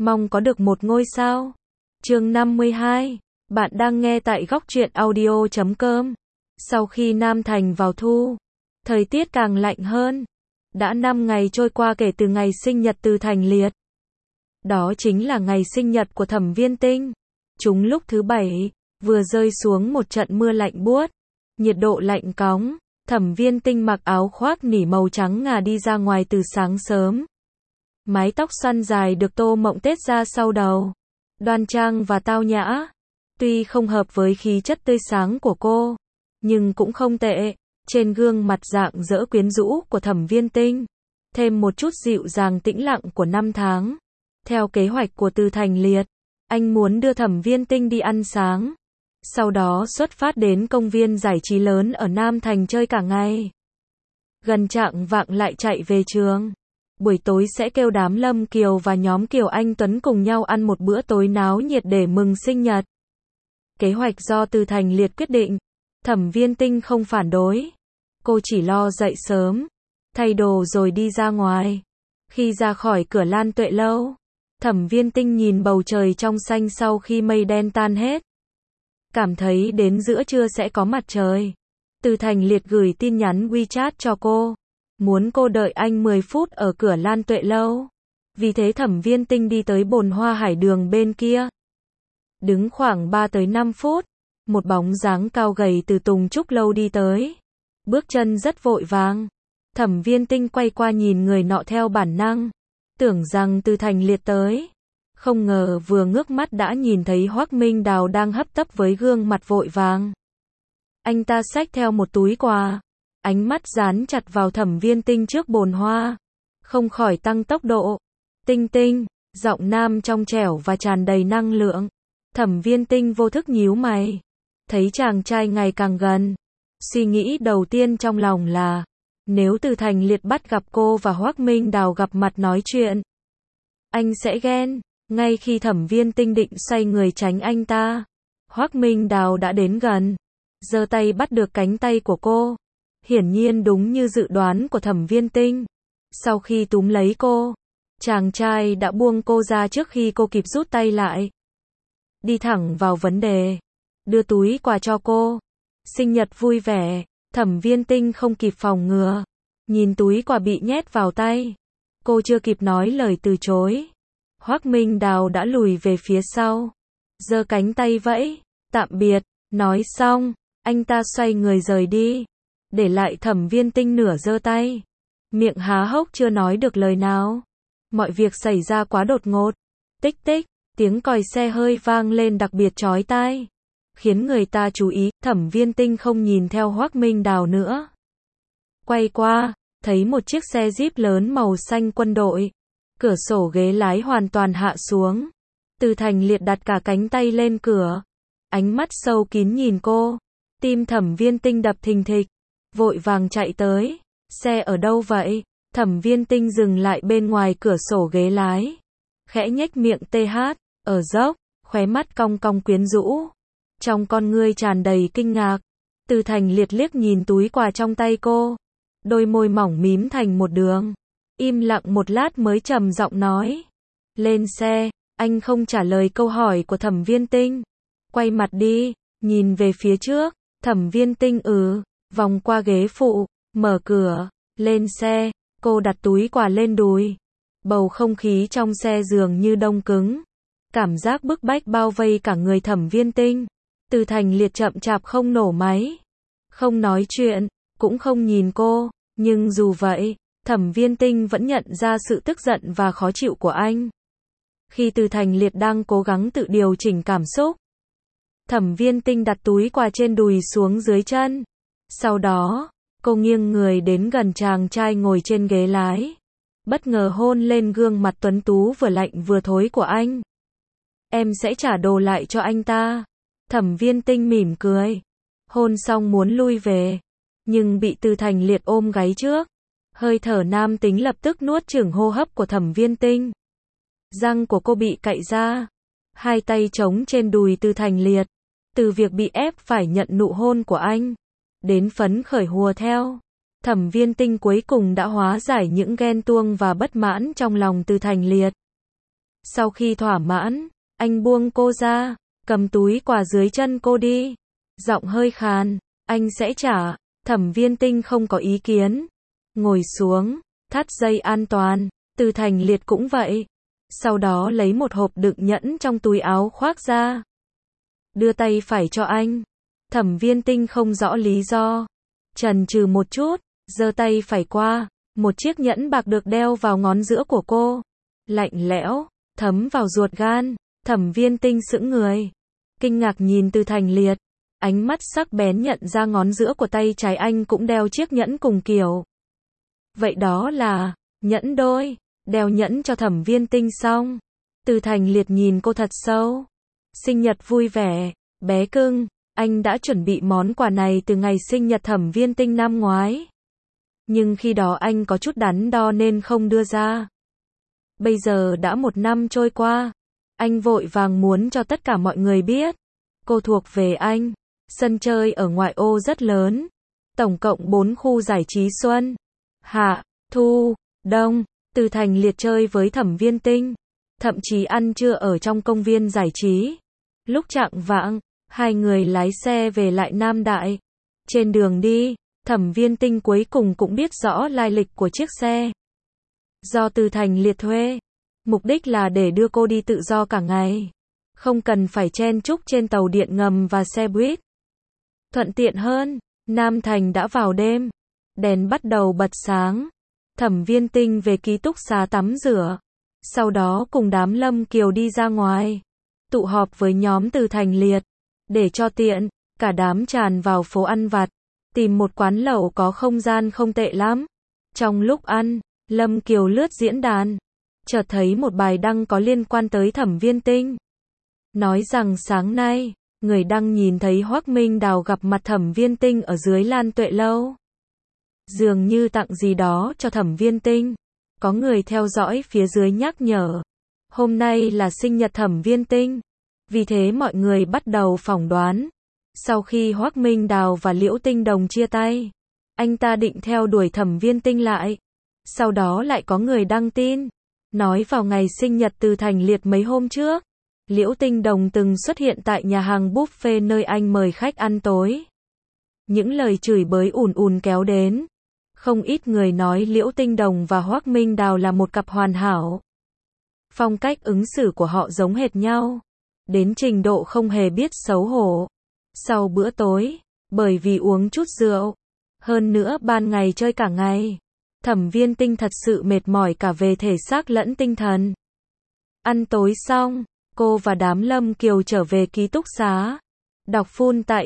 Mong có được một ngôi sao. Chương 52. Bạn đang nghe tại góc truyện audio.com. Sau khi Nam Thành vào thu, thời tiết càng lạnh hơn. Đã 5 ngày trôi qua kể từ ngày sinh nhật Từ Thành Liệt. Đó chính là ngày sinh nhật của Thẩm Viên Tinh. Trúng lúc thứ Bảy, vừa rơi xuống một trận mưa lạnh buốt. Nhiệt độ lạnh cóng. Thẩm Viên Tinh mặc áo khoác nỉ màu trắng ngà đi ra ngoài từ sáng sớm. Mái tóc xoăn dài được tô mộng tết ra sau đầu. Đoan trang và tao nhã. Tuy không hợp với khí chất tươi sáng của cô, nhưng cũng không tệ. Trên gương mặt rạng rỡ quyến rũ của Thẩm Viên Tinh, thêm một chút dịu dàng tĩnh lặng của năm tháng. Theo kế hoạch của Từ Thành Liệt, anh muốn đưa Thẩm Viên Tinh đi ăn sáng. Sau đó xuất phát đến công viên giải trí lớn ở Nam Thành chơi cả ngày. Gần chạng vạng lại chạy về trường. Buổi tối sẽ kêu đám Lâm Kiều và nhóm Kiều Anh Tuấn cùng nhau ăn một bữa tối náo nhiệt để mừng sinh nhật. Kế hoạch do Từ Thành Liệt quyết định. Thẩm Viên Tinh không phản đối. Cô chỉ lo dậy sớm, thay đồ rồi đi ra ngoài. Khi ra khỏi cửa Lan Tuệ Lâu, Thẩm Viên Tinh nhìn bầu trời trong xanh sau khi mây đen tan hết. Cảm thấy đến giữa trưa sẽ có mặt trời. Từ Thành Liệt gửi tin nhắn WeChat cho cô, muốn cô đợi anh 10 phút ở cửa Lan Tuệ Lâu. Vì thế Thẩm Viên Tinh đi tới Bồn Hoa Hải Đường bên kia. Đứng khoảng 3 tới 5 phút, một bóng dáng cao gầy từ Tùng Trúc Lâu đi tới. Bước chân rất vội vàng. Thẩm Viên Tinh quay qua nhìn người nọ theo bản năng, tưởng rằng Từ Thành Liệt tới. Không ngờ vừa ngước mắt đã nhìn thấy Hoắc Minh Đào đang hấp tấp với gương mặt vội vàng. Anh ta xách theo một túi quà, ánh mắt dán chặt vào Thẩm Viên Tinh trước bồn hoa, không khỏi tăng tốc độ. Tinh Tinh, giọng nam trong trẻo và tràn đầy năng lượng. Thẩm Viên Tinh vô thức nhíu mày, thấy chàng trai ngày càng gần. Suy nghĩ đầu tiên trong lòng là, nếu Từ Thành Liệt bắt gặp cô và Hoắc Minh Đào gặp mặt nói chuyện, anh sẽ ghen. Ngay khi Thẩm Viên Tinh định xoay người tránh anh ta, Hoắc Minh Đào đã đến gần, giơ tay bắt được cánh tay của cô. Hiển nhiên đúng như dự đoán của Thẩm Viên Tinh. Sau khi túm lấy cô, chàng trai đã buông cô ra trước khi cô kịp rút tay lại. Đi thẳng vào vấn đề, đưa túi quà cho cô. Sinh nhật vui vẻ. Thẩm Viên Tinh không kịp phòng ngừa, nhìn túi quà bị nhét vào tay. Cô chưa kịp nói lời từ chối, Hoắc Minh Đào đã lùi về phía sau, giơ cánh tay vẫy, tạm biệt. Nói xong, anh ta xoay người rời đi, để lại Thẩm Viên Tinh nửa giơ tay, miệng há hốc chưa nói được lời nào. Mọi việc xảy ra quá đột ngột. Tích tích, tiếng còi xe hơi vang lên đặc biệt chói tai, khiến người ta chú ý. Thẩm Viên Tinh không nhìn theo Hoắc Minh Đào nữa. Quay qua, thấy một chiếc xe Jeep lớn màu xanh quân đội. Cửa sổ ghế lái hoàn toàn hạ xuống. Từ Thành Liệt đặt cả cánh tay lên cửa, ánh mắt sâu kín nhìn cô. Tim Thẩm Viên Tinh đập thình thịch, vội vàng chạy tới. Xe ở đâu vậy? Thẩm Viên Tinh dừng lại bên ngoài cửa sổ ghế lái, khẽ nhếch miệng TH, ở dốc, khóe mắt cong cong quyến rũ. Trong con ngươi tràn đầy kinh ngạc. Từ Thành Liệt liếc nhìn túi quà trong tay cô, đôi môi mỏng mím thành một đường. Im lặng một lát mới trầm giọng nói, lên xe. Anh không trả lời câu hỏi của Thẩm Viên Tinh, quay mặt đi, nhìn về phía trước. Thẩm Viên Tinh vòng qua ghế phụ, mở cửa, lên xe. Cô đặt túi quà lên đùi. Bầu không khí trong xe dường như đông cứng, cảm giác bức bách bao vây cả người Thẩm Viên Tinh. Từ Thành Liệt chậm chạp không nổ máy, không nói chuyện, cũng không nhìn cô. Nhưng dù vậy, Thẩm Viên Tinh vẫn nhận ra sự tức giận và khó chịu của anh. Khi Từ Thành Liệt đang cố gắng tự điều chỉnh cảm xúc, Thẩm Viên Tinh đặt túi quà trên đùi xuống dưới chân. Sau đó, cô nghiêng người đến gần chàng trai ngồi trên ghế lái, bất ngờ hôn lên gương mặt tuấn tú vừa lạnh vừa thối của anh. Em sẽ trả đồ lại cho anh ta. Thẩm Viên Tinh mỉm cười. Hôn xong muốn lui về, nhưng bị Từ Thành Liệt ôm gáy trước. Hơi thở nam tính lập tức nuốt chửng hô hấp của Thẩm Viên Tinh. Răng của cô bị cạy ra, hai tay trống trên đùi Từ Thành Liệt. Từ việc bị ép phải nhận nụ hôn của anh, đến phấn khởi hùa theo, Thẩm Viên Tinh cuối cùng đã hóa giải những ghen tuông và bất mãn trong lòng Từ Thành Liệt. Sau khi thỏa mãn, anh buông cô ra, cầm túi quà dưới chân cô đi. Giọng hơi khàn, anh sẽ trả. Thẩm Viên Tinh không có ý kiến. Ngồi xuống, thắt dây an toàn. Từ Thành Liệt cũng vậy. Sau đó lấy một hộp đựng nhẫn trong túi áo khoác ra. Đưa tay phải cho anh. Thẩm Viên Tinh không rõ lý do. Chần chừ một chút, giơ tay phải qua. Một chiếc nhẫn bạc được đeo vào ngón giữa của cô. Lạnh lẽo, thấm vào ruột gan. Thẩm Viên Tinh sững người. Kinh ngạc nhìn Từ Thành Liệt. Ánh mắt sắc bén nhận ra ngón giữa của tay trái anh cũng đeo chiếc nhẫn cùng kiểu. Vậy đó là nhẫn đôi. Đeo nhẫn cho Thẩm Viên Tinh xong. Từ Thành Liệt nhìn cô thật sâu. Sinh nhật vui vẻ, bé cưng. Anh đã chuẩn bị món quà này từ ngày sinh nhật Thẩm Viên Tinh năm ngoái. Nhưng khi đó anh có chút đắn đo nên không đưa ra. Bây giờ đã 1 năm trôi qua. Anh vội vàng muốn cho tất cả mọi người biết. Cô thuộc về anh. Sân chơi ở ngoại ô rất lớn. Tổng cộng 4 khu giải trí xuân, hạ, thu, đông. Từ Thành Liệt chơi với Thẩm Viên Tinh. Thậm chí ăn trưa ở trong công viên giải trí. Lúc chạng vạng, hai người lái xe về lại Nam Đại. Trên đường đi, Thẩm Viên Tinh cuối cùng cũng biết rõ lai lịch của chiếc xe. Do Từ Thành Liệt thuê. Mục đích là để đưa cô đi tự do cả ngày. Không cần phải chen chúc trên tàu điện ngầm và xe buýt. Thuận tiện hơn, Nam Thành đã vào đêm. Đèn bắt đầu bật sáng. Thẩm Viên Tinh về ký túc xá tắm rửa. Sau đó cùng đám Lâm Kiều đi ra ngoài. Tụ họp với nhóm Từ Thành Liệt. Để cho tiện, cả đám tràn vào phố ăn vặt. Tìm một quán lẩu có không gian không tệ lắm. Trong lúc ăn, Lâm Kiều lướt diễn đàn. Chợt thấy một bài đăng có liên quan tới Thẩm Viên Tinh. Nói rằng sáng nay, người đăng nhìn thấy Hoắc Minh Đào gặp mặt Thẩm Viên Tinh ở dưới Lan Tuệ Lâu. Dường như tặng gì đó cho Thẩm Viên Tinh. Có người theo dõi phía dưới nhắc nhở. Hôm nay là sinh nhật Thẩm Viên Tinh. Vì thế mọi người bắt đầu phỏng đoán. Sau khi Hoắc Minh Đào và Liễu Tinh Đồng chia tay, anh ta định theo đuổi Thẩm Viên Tinh lại. Sau đó lại có người đăng tin. Nói vào ngày sinh nhật Từ Thành Liệt mấy hôm trước, Liễu Tinh Đồng từng xuất hiện tại nhà hàng buffet nơi anh mời khách ăn tối. Những lời chửi bới ùn ùn kéo đến. Không ít người nói Liễu Tinh Đồng và Hoắc Minh Đào là một cặp hoàn hảo. Phong cách ứng xử của họ giống hệt nhau. Đến trình độ không hề biết xấu hổ. Sau bữa tối, bởi vì uống chút rượu, hơn nữa ban ngày chơi cả ngày, Thẩm Viên Tinh thật sự mệt mỏi cả về thể xác lẫn tinh thần. Ăn tối xong, cô và đám Lâm Kiều trở về ký túc xá. Đọc full tại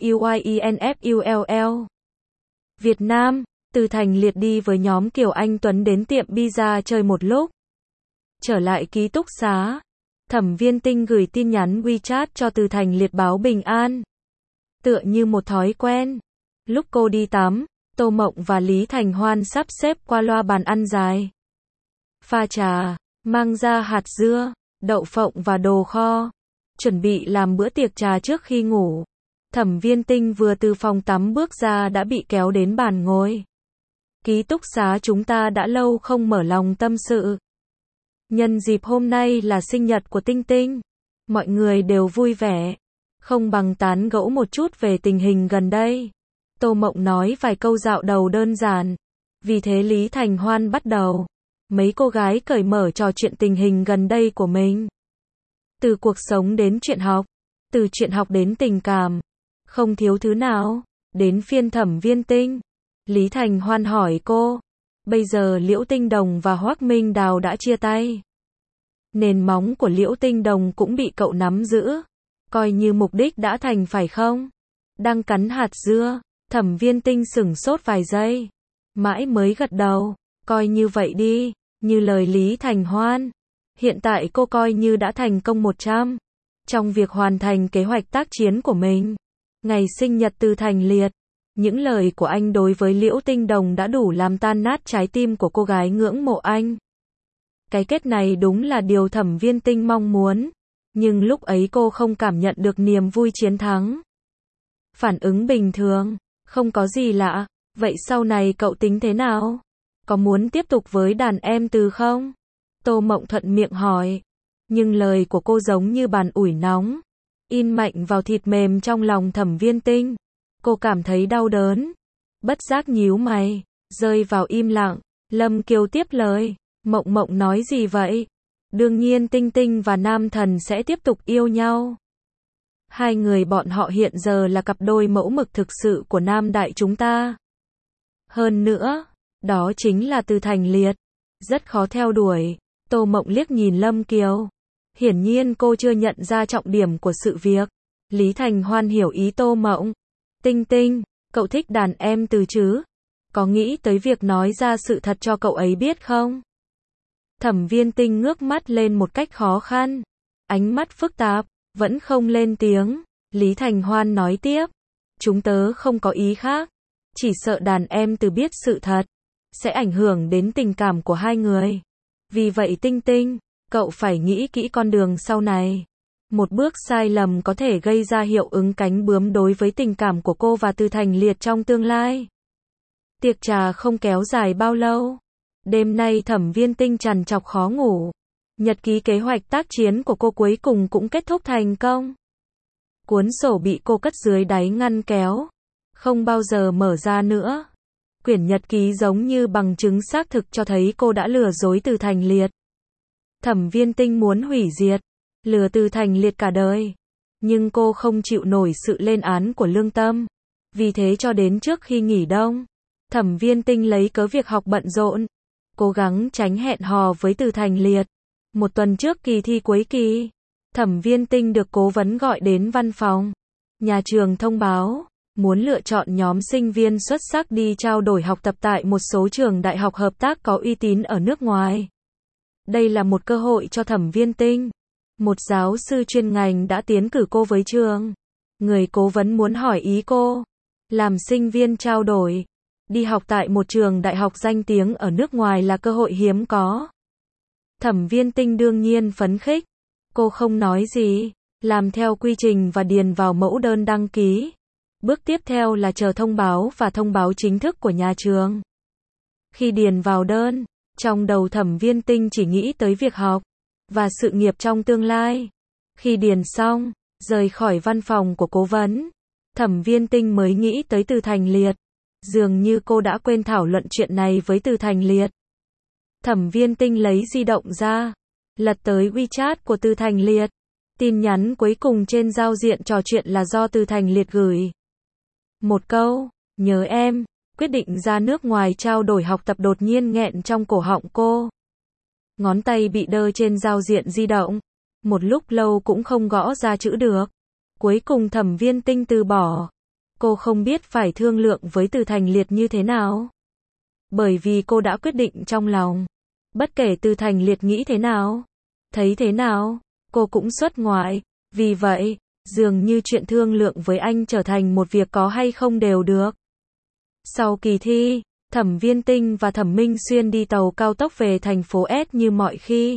TAUYINFULL. Việt Nam, Từ Thành Liệt đi với nhóm Kiều Anh Tuấn đến tiệm pizza chơi một lúc. Trở lại ký túc xá, Thẩm Viên Tinh gửi tin nhắn WeChat cho Từ Thành Liệt báo bình an. Tựa như một thói quen. Lúc cô đi tắm, Tô Mộng và Lý Thành Hoan sắp xếp qua loa bàn ăn dài. Pha trà, mang ra hạt dưa, đậu phộng và đồ kho. Chuẩn bị làm bữa tiệc trà trước khi ngủ. Thẩm Viên Tinh vừa từ phòng tắm bước ra đã bị kéo đến bàn ngồi. Ký túc xá chúng ta đã lâu không mở lòng tâm sự. Nhân dịp hôm nay là sinh nhật của Tinh Tinh. Mọi người đều vui vẻ. Không bằng tán gẫu một chút về tình hình gần đây. Tô Mộng nói vài câu dạo đầu đơn giản. Vì thế Lý Thành Hoan bắt đầu. Mấy cô gái cởi mở trò chuyện tình hình gần đây của mình. Từ cuộc sống đến chuyện học. Từ chuyện học đến tình cảm. Không thiếu thứ nào. Đến phiên Thẩm Viên Tinh. Lý Thành Hoan hỏi cô. Bây giờ Liễu Tinh Đồng và Hoắc Minh Đào đã chia tay. Nền móng của Liễu Tinh Đồng cũng bị cậu nắm giữ. Coi như mục đích đã thành phải không? Đang cắn hạt dưa. Thẩm Viên Tinh sửng sốt vài giây. Mãi mới gật đầu. Coi như vậy đi. Như lời Lý Thành Hoan. Hiện tại cô coi như đã thành công 100. Trong việc hoàn thành kế hoạch tác chiến của mình. Ngày sinh nhật Từ Thành Liệt. Những lời của anh đối với Liễu Tinh Đồng đã đủ làm tan nát trái tim của cô gái ngưỡng mộ anh. Cái kết này đúng là điều Thẩm Viên Tinh mong muốn. Nhưng lúc ấy cô không cảm nhận được niềm vui chiến thắng. Phản ứng bình thường. Không có gì lạ. Vậy sau này cậu tính thế nào? Có muốn tiếp tục với đàn em Từ không? Tô Mộng thuận miệng hỏi. Nhưng lời của cô giống như bàn ủi nóng, in mạnh vào thịt mềm trong lòng Thẩm Viên Tinh. Cô cảm thấy đau đớn, bất giác nhíu mày, rơi vào im lặng. Lâm Kiều tiếp lời, Mộng Mộng nói gì vậy? Đương nhiên Tinh Tinh và Nam Thần sẽ tiếp tục yêu nhau. Hai người bọn họ hiện giờ là cặp đôi mẫu mực thực sự của Nam Đại chúng ta. Hơn nữa, đó chính là Từ Thành Liệt. Rất khó theo đuổi. Tô Mộng liếc nhìn Lâm Kiều. Hiển nhiên cô chưa nhận ra trọng điểm của sự việc. Lý Thành Hoan hiểu ý Tô Mộng. Tinh Tinh, cậu thích đàn em từ chứ? Có nghĩ tới việc nói ra sự thật cho cậu ấy biết không? Thẩm Viên Tinh ngước mắt lên một cách khó khăn. Ánh mắt phức tạp, vẫn không lên tiếng. Lý Thành Hoan nói tiếp. Chúng tớ không có ý khác. Chỉ sợ đàn em từ biết sự thật sẽ ảnh hưởng đến tình cảm của hai người. Vì vậy Tinh Tinh, cậu phải nghĩ kỹ con đường sau này. Một bước sai lầm có thể gây ra hiệu ứng cánh bướm đối với tình cảm của cô và Từ Thành Liệt trong tương lai. Tiệc trà không kéo dài bao lâu. Đêm nay Thẩm Viên Tinh trằn trọc khó ngủ. Nhật ký kế hoạch tác chiến của cô cuối cùng cũng kết thúc thành công. Cuốn sổ bị cô cất dưới đáy ngăn kéo, không bao giờ mở ra nữa. Quyển nhật ký giống như bằng chứng xác thực cho thấy cô đã lừa dối Từ Thành Liệt. Thẩm Viên Tinh muốn hủy diệt, lừa Từ Thành Liệt cả đời. Nhưng cô không chịu nổi sự lên án của lương tâm. Vì thế cho đến trước khi nghỉ đông, Thẩm Viên Tinh lấy cớ việc học bận rộn, cố gắng tránh hẹn hò với Từ Thành Liệt. Một tuần trước kỳ thi cuối kỳ, Thẩm Viên Tinh được cố vấn gọi đến văn phòng. Nhà trường thông báo, muốn lựa chọn nhóm sinh viên xuất sắc đi trao đổi học tập tại một số trường đại học hợp tác có uy tín ở nước ngoài. Đây là một cơ hội cho Thẩm Viên Tinh. Một giáo sư chuyên ngành đã tiến cử cô với trường. Người cố vấn muốn hỏi ý cô. Làm sinh viên trao đổi, đi học tại một trường đại học danh tiếng ở nước ngoài là cơ hội hiếm có. Thẩm Viên Tinh đương nhiên phấn khích. Cô không nói gì, làm theo quy trình và điền vào mẫu đơn đăng ký. Bước tiếp theo là chờ thông báo và thông báo chính thức của nhà trường. Khi điền vào đơn, trong đầu Thẩm Viên Tinh chỉ nghĩ tới việc học và sự nghiệp trong tương lai. Khi điền xong, rời khỏi văn phòng của cố vấn, Thẩm Viên Tinh mới nghĩ tới Từ Thành Liệt. Dường như cô đã quên thảo luận chuyện này với Từ Thành Liệt. Thẩm Viên Tinh lấy di động ra, lật tới WeChat của Từ Thành Liệt. Tin nhắn cuối cùng trên giao diện trò chuyện là do Từ Thành Liệt gửi. Một câu, nhớ em. Quyết định ra nước ngoài trao đổi học tập đột nhiên nghẹn trong cổ họng cô. Ngón tay bị đơ trên giao diện di động. Một lúc lâu cũng không gõ ra chữ được. Cuối cùng Thẩm Viên Tinh từ bỏ. Cô không biết phải thương lượng với Từ Thành Liệt như thế nào. Bởi vì cô đã quyết định trong lòng. Bất kể Từ Thành Liệt nghĩ thế nào, thấy thế nào, cô cũng xuất ngoại. Vì vậy, dường như chuyện thương lượng với anh trở thành một việc có hay không đều được. Sau kỳ thi, Thẩm Viên Tinh và Thẩm Minh Xuyên đi tàu cao tốc về thành phố S như mọi khi.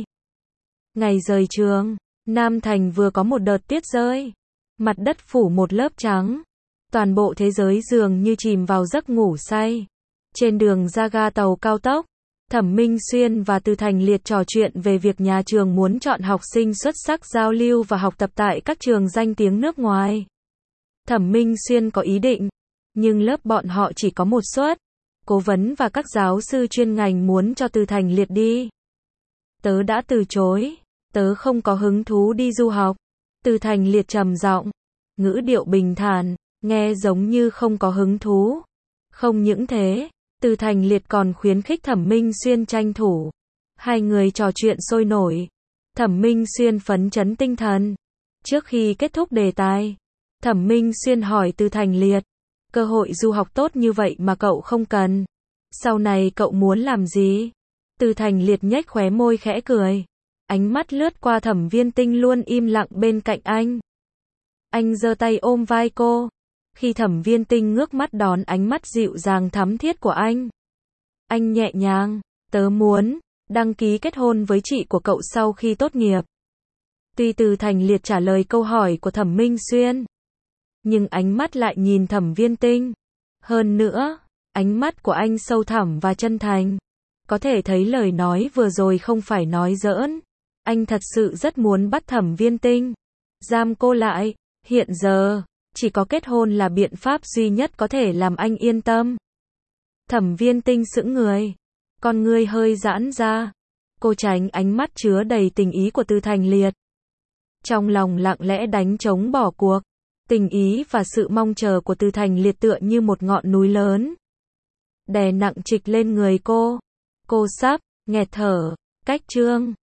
Ngày rời trường, Nam Thành vừa có một đợt tuyết rơi. Mặt đất phủ một lớp trắng. Toàn bộ thế giới dường như chìm vào giấc ngủ say. Trên đường ra ga tàu cao tốc, Thẩm Minh Xuyên và Từ Thành Liệt trò chuyện về việc nhà trường muốn chọn học sinh xuất sắc giao lưu và học tập tại các trường danh tiếng nước ngoài. Thẩm Minh Xuyên có ý định, nhưng lớp bọn họ chỉ có một suất. Cố vấn và các giáo sư chuyên ngành muốn cho Từ Thành Liệt đi. Tớ đã từ chối, tớ không có hứng thú đi du học. Từ Thành Liệt trầm giọng, ngữ điệu bình thản, nghe giống như không có hứng thú. Không những thế, Từ Thành Liệt còn khuyến khích Thẩm Minh Xuyên tranh thủ. Hai người trò chuyện sôi nổi. Thẩm Minh Xuyên phấn chấn tinh thần. Trước khi kết thúc đề tài, Thẩm Minh Xuyên hỏi Từ Thành Liệt, cơ hội du học tốt như vậy mà cậu không cần. Sau này cậu muốn làm gì? Từ Thành Liệt nhếch khóe môi khẽ cười. Ánh mắt lướt qua Thẩm Viên Tinh luôn im lặng bên cạnh anh. Anh giơ tay ôm vai cô. Khi Thẩm Viên Tinh ngước mắt đón ánh mắt dịu dàng thắm thiết của anh nhẹ nhàng, tớ muốn đăng ký kết hôn với chị của cậu sau khi tốt nghiệp. Tuy Từ Thành Liệt trả lời câu hỏi của Thẩm Minh Xuyên, nhưng ánh mắt lại nhìn Thẩm Viên Tinh. Hơn nữa, ánh mắt của anh sâu thẳm và chân thành. Có thể thấy lời nói vừa rồi không phải nói giỡn. Anh thật sự rất muốn bắt Thẩm Viên Tinh, giam cô lại, hiện giờ, chỉ có kết hôn là biện pháp duy nhất có thể làm anh yên tâm. Thẩm Viên Tinh sững người, con ngươi hơi giãn ra. Cô tránh ánh mắt chứa đầy tình ý của Từ Thành Liệt. Trong lòng lặng lẽ đánh trống bỏ cuộc. Tình ý và sự mong chờ của Từ Thành Liệt tựa như một ngọn núi lớn, đè nặng trịch lên người cô. Cô sắp nghẹt thở. Cách chương